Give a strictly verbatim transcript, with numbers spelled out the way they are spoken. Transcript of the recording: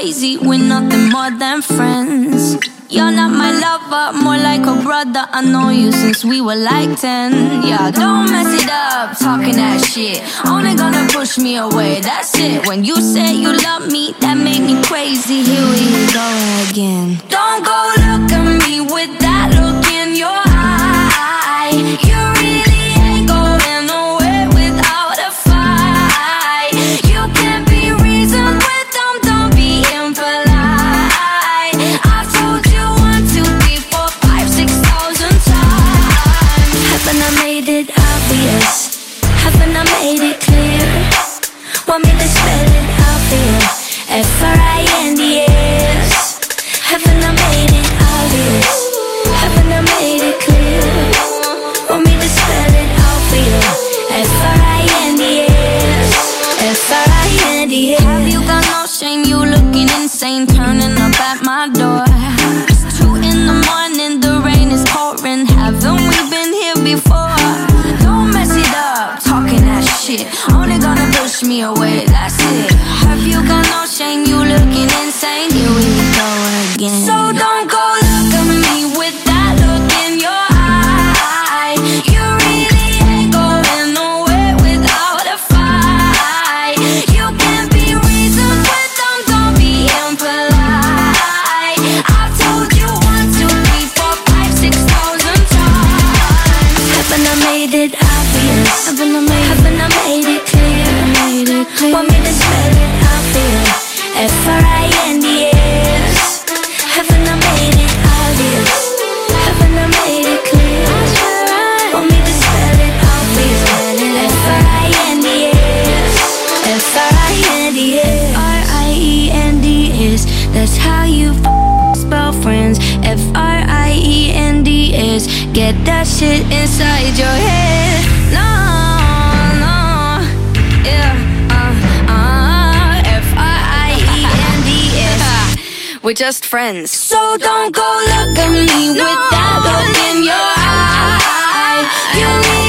crazy, we're nothing more than friends. You're not my lover, more like a brother. I know you since we were like ten. Yeah, don't mess it up, talking that shit. Only gonna push me away, that's it. When you say you love me, that made me crazy. Here we go again. Don't go look at me with that look in your eye. You really ain't going nowhere without a fight. You can't be reasoned with them, don't be impolite. I've told you one, two, three, four, five, six thousand times. Haven't I made it obvious? Haven't I made it clear? Want me to spell it out for you? F R I N D S. Haven't I made it obvious? Haven't I made it clear? Want me to spell it out for you? F R I N D S. F R I N D S. Have you got no shame? You looking insane, turning up at my door. It's two in the morning, the rain is pouring. Haven't we been here before? Don't mess it up, talking that shit. Only gonna push me away, that's it. Have you got no shame? You looking insane. Here we go again. So don't go look at me with that look in your eye. You really ain't going nowhere without a fight. You can't be reasoned with them, don't be impolite. I've told you one, two, three, four, five, six thousand times. Haven't I made it obvious? Haven't I made, haven't I made it clear? Made it clear. Want me to spell it out for you? F R I N D S. Haven't I made it obvious? Haven't I made it clear? Want me to spell it out for you? F R I N D S. F R I N D S. R I E N D S. That's how you f- spell friends. F R I E N D S. Get that shit inside your head. No, no, yeah, uh, uh, F R I E N D S. We're just friends. So don't go look at me no, with that look in your eye. You